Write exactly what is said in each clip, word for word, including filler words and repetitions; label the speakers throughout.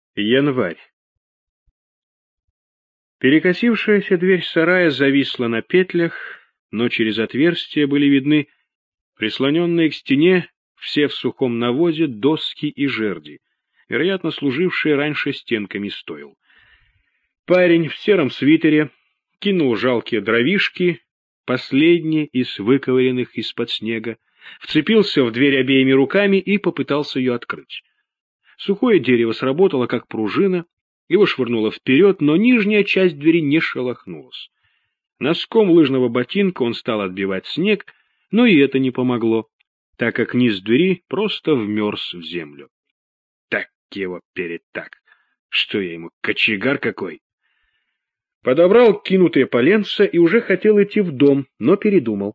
Speaker 1: Январь. Перекосившаяся дверь сарая зависла на петлях, но через отверстие были видны прислоненные к стене, все в сухом навозе, доски и жерди, вероятно, служившие раньше стенками стоил. Парень в сером свитере кинул жалкие дровишки, последние из выковыренных из-под снега, вцепился в дверь обеими руками и попытался ее открыть. Сухое дерево сработало, как пружина, его швырнуло вперед, но нижняя часть двери не шелохнулась. Носком лыжного ботинка он стал отбивать снег, но и это не помогло, так как низ двери просто вмерз в землю. Так его перетак! Что я ему, кочегар какой? Подобрал кинутые поленца и уже хотел идти в дом, но передумал.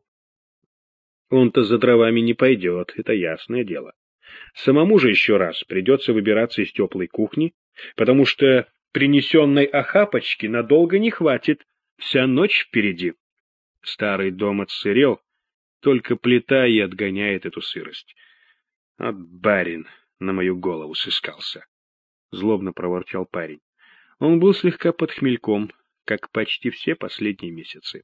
Speaker 1: Он-то за дровами не пойдет, это ясное дело. Самому же еще раз придется выбираться из теплой кухни, потому что принесенной охапочки надолго не хватит, вся ночь впереди. Старый дом отсырел, только плита и отгоняет эту сырость. А барин на мою голову сыскался, — злобно проворчал парень. Он был слегка под хмельком, как почти все последние месяцы.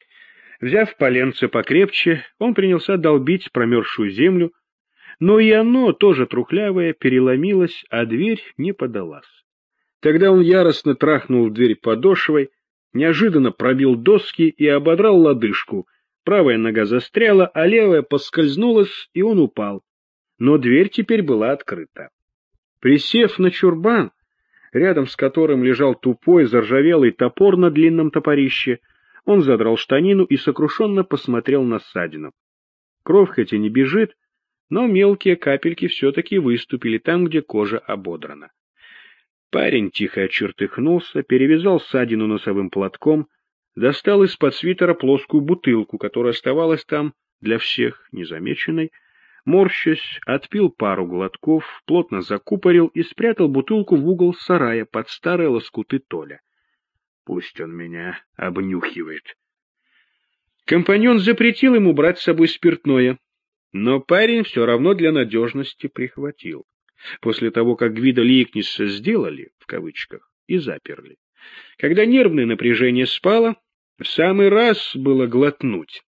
Speaker 1: Взяв поленце покрепче, он принялся долбить промерзшую землю, но и оно, тоже трухлявое, переломилось, а дверь не подалась. Тогда он яростно трахнул в дверь подошвой, неожиданно пробил доски и ободрал лодыжку. Правая нога застряла, а левая поскользнулась, и он упал. Но дверь теперь была открыта. Присев на чурбан, рядом с которым лежал тупой заржавелый топор на длинном топорище, он задрал штанину и сокрушенно посмотрел на ссадину. Кровь хоть и не бежит, но мелкие капельки все-таки выступили там, где кожа ободрана. Парень тихо чертыхнулся, перевязал ссадину носовым платком, достал из-под свитера плоскую бутылку, которая оставалась там для всех незамеченной, морщась, отпил пару глотков, плотно закупорил и спрятал бутылку в угол сарая под старые лоскуты толя. Пусть он меня обнюхивает. Компаньон запретил ему брать с собой спиртное, но парень все равно для надежности прихватил. После того, как Гвидо Ликнисса сделали, в кавычках, и заперли. Когда нервное напряжение спало, в самый раз было глотнуть.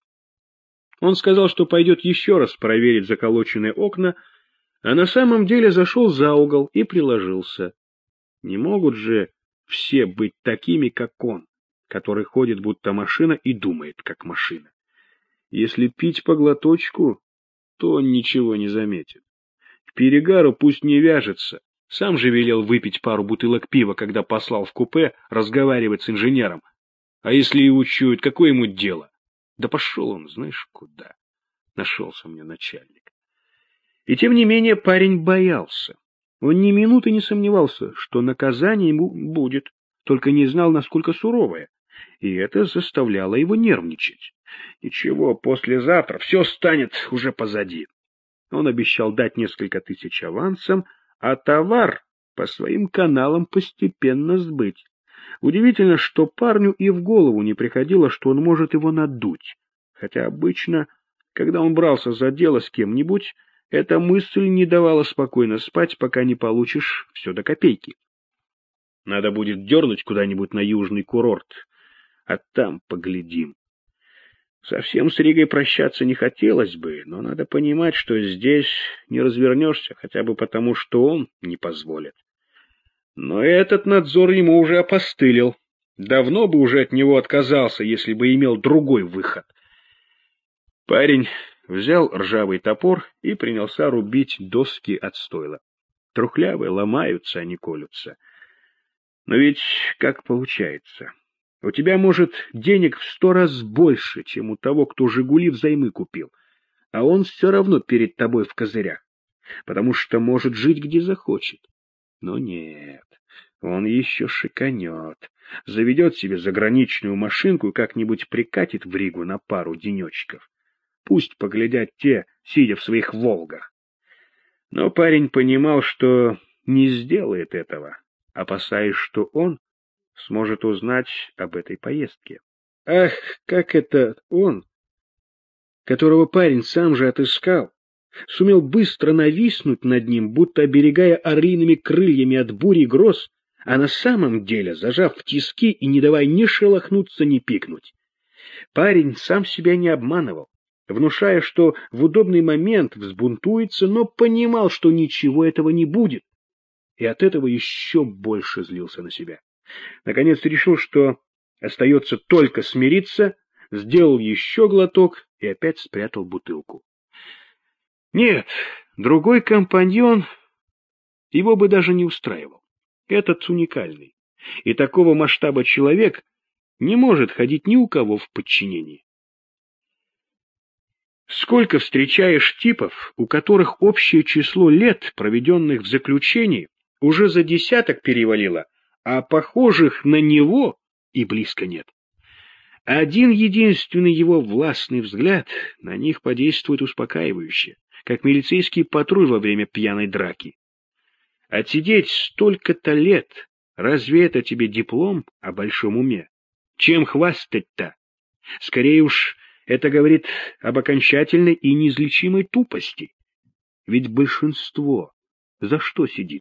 Speaker 1: Он сказал, что пойдет еще раз проверить заколоченные окна, а на самом деле зашел за угол и приложился. Не могут же все быть такими, как он, который ходит будто машина и думает, как машина. Если пить по глоточку, то он ничего не заметит. К перегару пусть не вяжется. Сам же велел выпить пару бутылок пива, когда послал в купе разговаривать с инженером. А если и учует, какое ему дело? Да пошел он, знаешь, куда. Нашелся мне начальник. И тем не менее парень боялся. Он ни минуты не сомневался, что наказание ему будет, только не знал, насколько суровое. И это заставляло его нервничать. Ничего, послезавтра все станет уже позади. Он обещал дать несколько тысяч авансом, а товар по своим каналам постепенно сбыть. Удивительно, что парню и в голову не приходило, что он может его надуть. Хотя обычно, когда он брался за дело с кем-нибудь, эта мысль не давала спокойно спать, пока не получишь все до копейки. Надо будет дернуть куда-нибудь на южный курорт, а там поглядим. Совсем с Ригой прощаться не хотелось бы, но надо понимать, что здесь не развернешься, хотя бы потому, что он не позволит. Но этот надзор ему уже опостылил. Давно бы уже от него отказался, если бы имел другой выход. Парень взял ржавый топор и принялся рубить доски от стойла. Трухлявые ломаются, а не колются. Но ведь как получается? У тебя, может, денег в сто раз больше, чем у того, кто «Жигули» взаймы купил, а он все равно перед тобой в козырях, потому что может жить, где захочет. Но нет, он еще шиканет, заведет себе заграничную машинку и как-нибудь прикатит в Ригу на пару денечков. Пусть поглядят те, сидя в своих «Волгах». Но парень понимал, что не сделает этого, опасаясь, что он сможет узнать об этой поездке. Ах, как это он, которого парень сам же отыскал, сумел быстро нависнуть над ним, будто оберегая орлиными крыльями от бури и гроз, а на самом деле зажав в тиски и не давая ни шелохнуться, ни пикнуть. Парень сам себя не обманывал, внушая, что в удобный момент взбунтуется, но понимал, что ничего этого не будет, и от этого еще больше злился на себя. Наконец решил, что остается только смириться, сделал еще глоток и опять спрятал бутылку. Нет, другой компаньон его бы даже не устраивал. Этот уникальный, и такого масштаба человек не может ходить ни у кого в подчинении. Сколько встречаешь типов, у которых общее число лет, проведенных в заключении, уже за десяток перевалило, а похожих на него и близко нет. Один единственный его властный взгляд на них подействует успокаивающе, как милицейский патруль во время пьяной драки. Отсидеть столько-то лет, разве это тебе диплом о большом уме? Чем хвастать-то? Скорее уж, это говорит об окончательной и неизлечимой тупости. Ведь большинство за что сидит?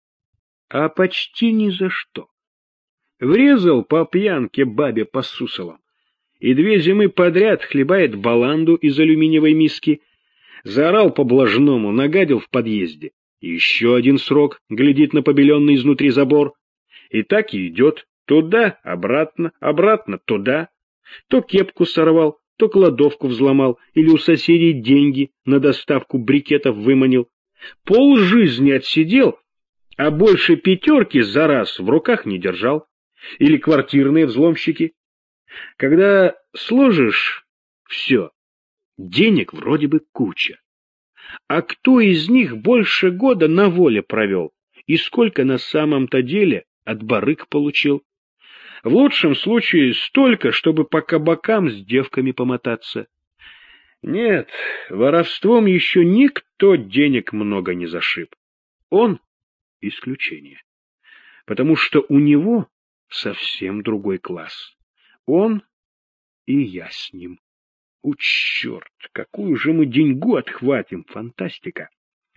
Speaker 1: А почти ни за что. Врезал по пьянке бабе по сусалам, и две зимы подряд хлебает баланду из алюминиевой миски, заорал по-блажному, нагадил в подъезде. Еще один срок глядит на побеленный изнутри забор. И так и идет. Туда, обратно, обратно, туда. То кепку сорвал, то кладовку взломал, или у соседей деньги на доставку брикетов выманил. Полжизни отсидел, а больше пятерки за раз в руках не держал. Или квартирные взломщики. Когда сложишь все, денег вроде бы куча. А кто из них больше года на воле провел? И сколько на самом-то деле от барыг получил? В лучшем случае столько, чтобы по кабакам с девками помотаться. Нет, воровством еще никто денег много не зашиб. Он — исключение. Потому что у него совсем другой класс. Он и я с ним. У, черт, какую же мы деньгу отхватим, фантастика!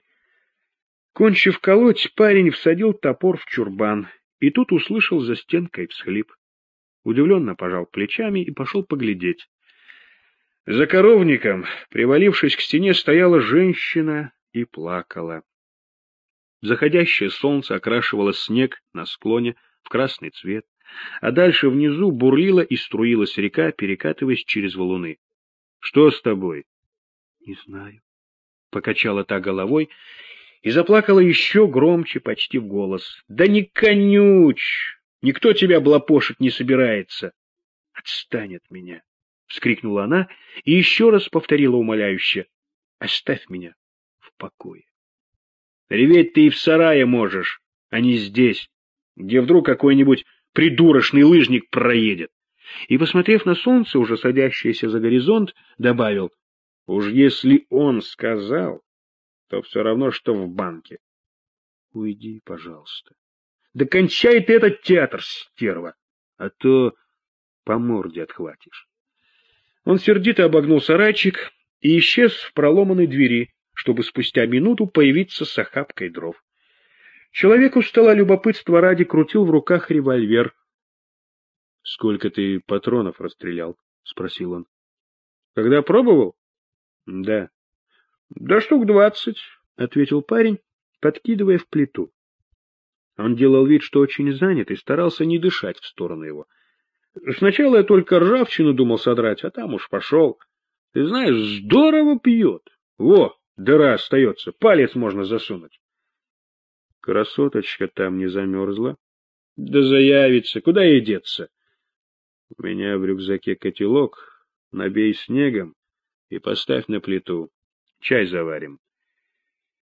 Speaker 1: Кончив колоть, парень всадил топор в чурбан, и тут услышал за стенкой всхлип. Удивленно пожал плечами и пошел поглядеть. За коровником, привалившись к стене, стояла женщина и плакала. Заходящее солнце окрашивало снег на склоне в красный цвет, а дальше внизу бурлила и струилась река, перекатываясь через валуны. — Что с тобой? — Не знаю. Покачала та головой и заплакала еще громче, почти в голос. — Да не конючь! Никто тебя облапошить не собирается. — Отстань от меня! — вскрикнула она и еще раз повторила умоляюще. — Оставь меня в покое. Реветь ты и в сарае можешь, а не здесь, где вдруг какой-нибудь придурочный лыжник проедет. И, посмотрев на солнце, уже садящееся за горизонт, добавил: уж если он сказал, то все равно, что в банке. Уйди, пожалуйста. Да кончай ты этот театр, стерва, а то по морде отхватишь. Он сердито обогнул сарайчик и исчез в проломанной двери, чтобы спустя минуту появиться с охапкой дров. Человек устало любопытства ради крутил в руках револьвер. — Сколько ты патронов расстрелял? — спросил он. — Когда пробовал? — Да. — Да штук двадцать, — ответил парень, подкидывая в плиту. Он делал вид, что очень занят, и старался не дышать в сторону его. Сначала я только ржавчину думал содрать, а там уж пошел. Ты знаешь, здорово пьет. Во, дыра остается, палец можно засунуть. Красоточка там не замерзла? Да заявится, куда ей деться? У меня в рюкзаке котелок, набей снегом и поставь на плиту. Чай заварим.